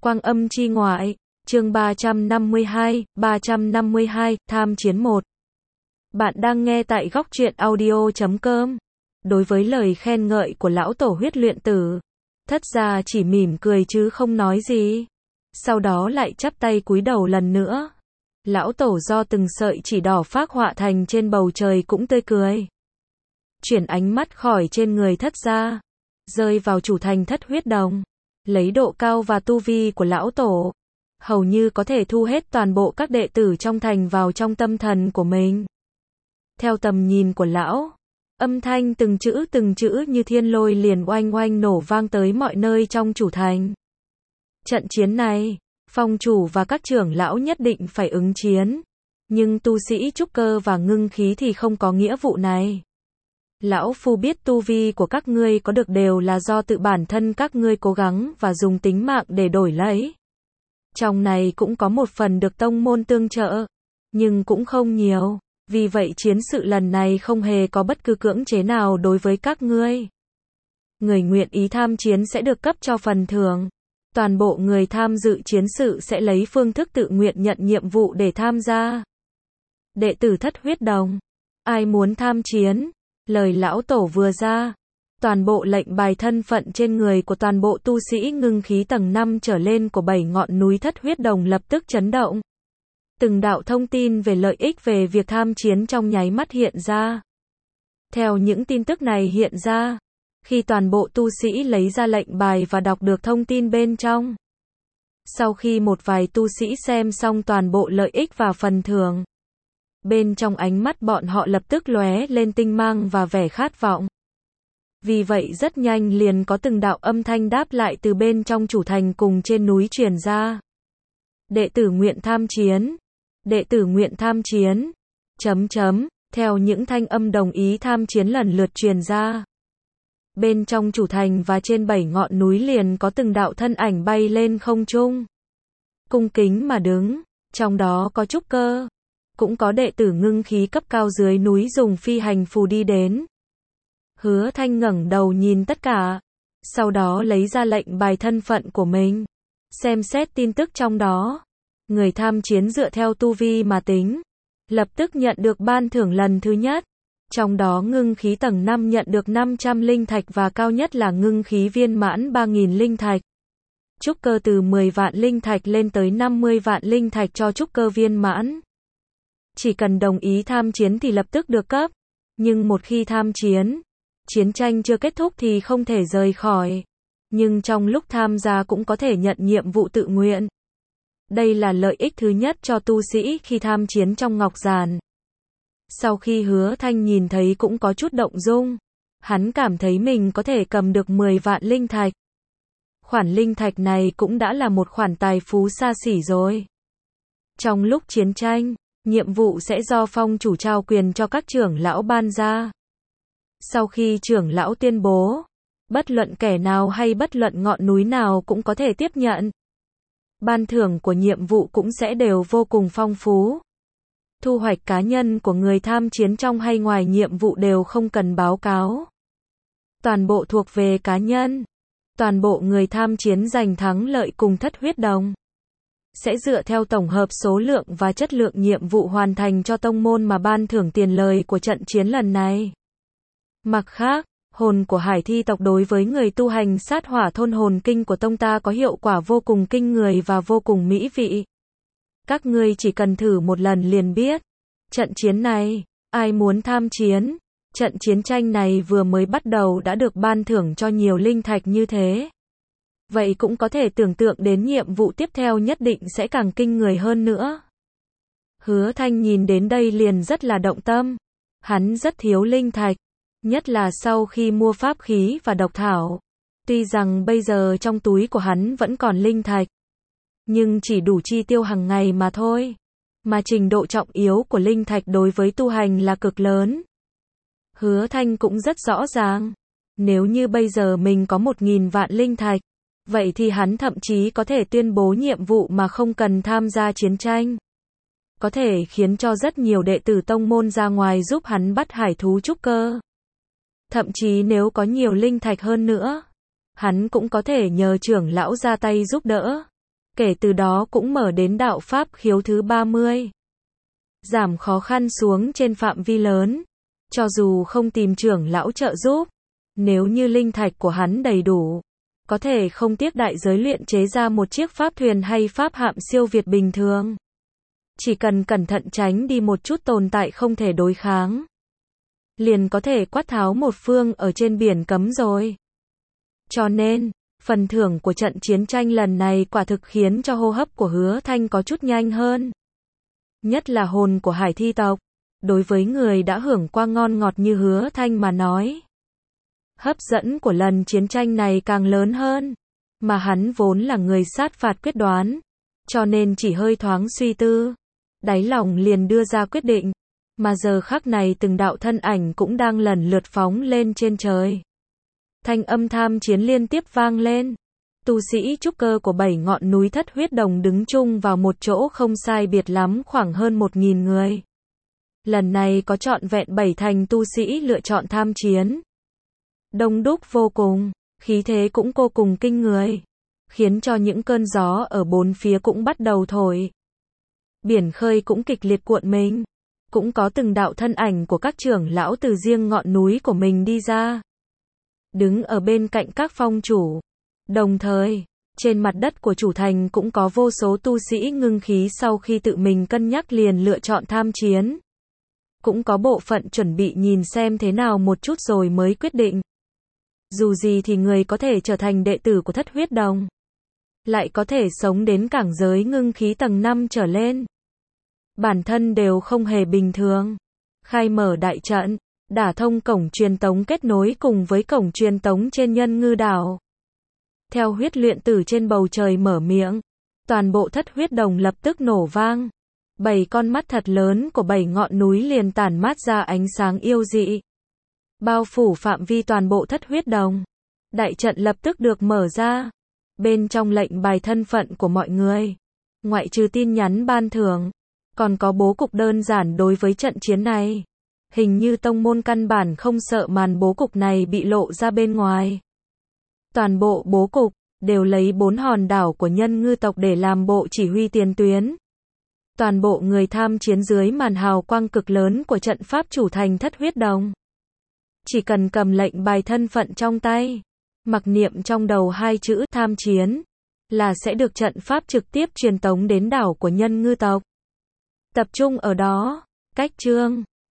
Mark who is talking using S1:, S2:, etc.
S1: Quang âm chi ngoại, chương 352, tham chiến 1. Bạn đang nghe tại góc truyện audio.com. Đối với lời khen ngợi của lão tổ huyết luyện tử, Thất gia chỉ mỉm cười chứ không nói gì. Sau đó lại chắp tay cúi đầu lần nữa. Lão tổ do từng sợi chỉ đỏ phác họa thành trên bầu trời cũng tươi cười. Chuyển ánh mắt khỏi trên người Thất gia, rơi vào chủ thành Thất huyết đồng. Lấy độ cao và tu vi của lão tổ, hầu như có thể thu hết toàn bộ các đệ tử trong thành vào trong tâm thần của mình. Theo tầm nhìn của lão, âm thanh từng chữ như thiên lôi liền oanh oanh nổ vang tới mọi nơi trong chủ thành. Trận chiến này, phong chủ và các trưởng lão nhất định phải ứng chiến, nhưng tu sĩ trúc cơ và ngưng khí thì không có nghĩa vụ này. Lão phu biết tu vi của các ngươi có được đều là do tự bản thân các ngươi cố gắng và dùng tính mạng để đổi lấy. Trong này cũng có một phần được tông môn tương trợ, nhưng cũng không nhiều, vì vậy chiến sự lần này không hề có bất cứ cưỡng chế nào đối với các ngươi. Người nguyện ý tham chiến sẽ được cấp cho phần thưởng. Toàn bộ người tham dự chiến sự sẽ lấy phương thức tự nguyện nhận nhiệm vụ để tham gia. Đệ tử Thất huyết đồng, ai muốn tham chiến? Lời lão tổ vừa ra, toàn bộ lệnh bài thân phận trên người của toàn bộ tu sĩ ngưng khí tầng 5 trở lên của 7 ngọn núi Thất huyết đồng lập tức chấn động. Từng đạo thông tin về lợi ích về việc tham chiến trong nháy mắt hiện ra. Theo những tin tức này hiện ra, khi toàn bộ tu sĩ lấy ra lệnh bài và đọc được thông tin bên trong. Sau khi một vài tu sĩ xem xong toàn bộ lợi ích và phần thưởng, bên trong ánh mắt bọn họ lập tức lóe lên tinh mang và vẻ khát vọng. Vì vậy rất nhanh liền có từng đạo âm thanh đáp lại từ bên trong chủ thành cùng trên núi truyền ra. Đệ tử nguyện tham chiến. Đệ tử nguyện tham chiến. Theo những thanh âm đồng ý tham chiến lần lượt truyền ra. Bên trong chủ thành và trên 7 ngọn núi liền có từng đạo thân ảnh bay lên không trung. Cung kính mà đứng, trong đó có trúc cơ. Cũng có đệ tử ngưng khí cấp cao dưới núi dùng phi hành phù đi đến. Hứa Thanh ngẩng đầu nhìn tất cả, sau đó lấy ra lệnh bài thân phận của mình, xem xét tin tức trong đó. Người tham chiến dựa theo tu vi mà tính, lập tức nhận được ban thưởng lần thứ nhất. Trong đó ngưng khí tầng 5 nhận được 500 linh thạch và cao nhất là ngưng khí viên mãn 3.000 linh thạch. Trúc cơ từ 10 vạn linh thạch lên tới 50 vạn linh thạch cho trúc cơ viên mãn. Chỉ cần đồng ý tham chiến thì lập tức được cấp, nhưng một khi tham chiến, chiến tranh chưa kết thúc thì không thể rời khỏi, nhưng trong lúc tham gia cũng có thể nhận nhiệm vụ tự nguyện. Đây là lợi ích thứ nhất cho tu sĩ khi tham chiến trong Ngọc Giản. Sau khi Hứa Thanh nhìn thấy cũng có chút động dung, hắn cảm thấy mình có thể cầm được 10 vạn linh thạch. Khoản linh thạch này cũng đã là một khoản tài phú xa xỉ rồi. Trong lúc chiến tranh, nhiệm vụ sẽ do phong chủ trao quyền cho các trưởng lão ban ra. Sau khi trưởng lão tuyên bố, bất luận kẻ nào hay bất luận ngọn núi nào cũng có thể tiếp nhận. Ban thưởng của nhiệm vụ cũng sẽ đều vô cùng phong phú. Thu hoạch cá nhân của người tham chiến trong hay ngoài nhiệm vụ đều không cần báo cáo. Toàn bộ thuộc về cá nhân. Toàn bộ người tham chiến giành thắng lợi cùng Thất huyết đồng sẽ dựa theo tổng hợp số lượng và chất lượng nhiệm vụ hoàn thành cho tông môn mà ban thưởng tiền lời của trận chiến lần này. Mặt khác, hồn của Hải Thi tộc đối với người tu hành sát hỏa thôn hồn kinh của tông ta có hiệu quả vô cùng kinh người và vô cùng mỹ vị. Các ngươi chỉ cần thử một lần liền biết. Trận chiến này, ai muốn tham chiến? Trận chiến tranh này vừa mới bắt đầu đã được ban thưởng cho nhiều linh thạch như thế. Vậy cũng có thể tưởng tượng đến nhiệm vụ tiếp theo nhất định sẽ càng kinh người hơn nữa. Hứa Thanh nhìn đến đây liền rất là động tâm. Hắn rất thiếu linh thạch, nhất là sau khi mua pháp khí và độc thảo. Tuy rằng bây giờ trong túi của hắn vẫn còn linh thạch, nhưng chỉ đủ chi tiêu hàng ngày mà thôi. Mà trình độ trọng yếu của linh thạch đối với tu hành là cực lớn. Hứa Thanh cũng rất rõ ràng. Nếu như bây giờ mình có 1.000 vạn linh thạch, vậy thì hắn thậm chí có thể tuyên bố nhiệm vụ mà không cần tham gia chiến tranh. Có thể khiến cho rất nhiều đệ tử tông môn ra ngoài giúp hắn bắt hải thú trúc cơ. Thậm chí nếu có nhiều linh thạch hơn nữa, hắn cũng có thể nhờ trưởng lão ra tay giúp đỡ. Kể từ đó cũng mở đến đạo pháp khiếu thứ 30. Giảm khó khăn xuống trên phạm vi lớn. Cho dù không tìm trưởng lão trợ giúp, nếu như linh thạch của hắn đầy đủ, có thể không tiếc đại giới luyện chế ra một chiếc pháp thuyền hay pháp hạm siêu việt bình thường. Chỉ cần cẩn thận tránh đi một chút tồn tại không thể đối kháng, liền có thể quát tháo một phương ở trên biển cấm rồi. Cho nên, phần thưởng của trận chiến tranh lần này quả thực khiến cho hô hấp của Hứa Thanh có chút nhanh hơn. Nhất là hồn của hải thi tộc. Đối với người đã hưởng qua ngon ngọt như Hứa Thanh mà nói, hấp dẫn của lần chiến tranh này càng lớn hơn. Mà hắn vốn là người sát phạt quyết đoán, cho nên chỉ hơi thoáng suy tư, đáy lòng liền đưa ra quyết định. Mà giờ khắc này từng đạo thân ảnh cũng đang lần lượt phóng lên trên trời. Thanh âm tham chiến liên tiếp vang lên. Tu sĩ trúc cơ của 7 ngọn núi Thất Huyết Đồng đứng chung vào một chỗ không sai biệt lắm khoảng hơn 1.000 người. Lần này có trọn vẹn 7 thành tu sĩ lựa chọn tham chiến. Đông đúc vô cùng, khí thế cũng vô cùng kinh người, khiến cho những cơn gió ở bốn phía cũng bắt đầu thổi. Biển khơi cũng kịch liệt cuộn mình. Cũng có từng đạo thân ảnh của các trưởng lão từ riêng ngọn núi của mình đi ra, đứng ở bên cạnh các phong chủ. Đồng thời, trên mặt đất của chủ thành cũng có vô số tu sĩ ngưng khí sau khi tự mình cân nhắc liền lựa chọn tham chiến. Cũng có bộ phận chuẩn bị nhìn xem thế nào một chút rồi mới quyết định. Dù gì thì người có thể trở thành đệ tử của Thất Huyết Đồng, lại có thể sống đến cảnh giới ngưng khí tầng 5 trở lên, bản thân đều không hề bình thường. Khai mở đại trận, đả thông cổng truyền tống kết nối cùng với cổng truyền tống trên Nhân Ngư đảo. Theo huyết luyện tử trên bầu trời mở miệng, toàn bộ Thất Huyết Đồng lập tức nổ vang. 7 con mắt thật lớn của 7 ngọn núi liền tản mát ra ánh sáng yêu dị, bao phủ phạm vi toàn bộ Thất Huyết Đồng. Đại trận lập tức được mở ra. Bên trong lệnh bài thân phận của mọi người, ngoại trừ tin nhắn ban thưởng, còn có bố cục đơn giản đối với trận chiến này. Hình như tông môn căn bản không sợ màn bố cục này bị lộ ra bên ngoài. Toàn bộ bố cục đều lấy 4 hòn đảo của Nhân Ngư tộc để làm bộ chỉ huy tiền tuyến. Toàn bộ người tham chiến dưới màn hào quang cực lớn của trận pháp chủ thành Thất Huyết Đồng, chỉ cần cầm lệnh bài thân phận trong tay, mặc niệm trong đầu 2 chữ tham chiến, là sẽ được trận pháp trực tiếp truyền tống đến đảo của Nhân Ngư tộc. Tập trung ở đó. Cách chương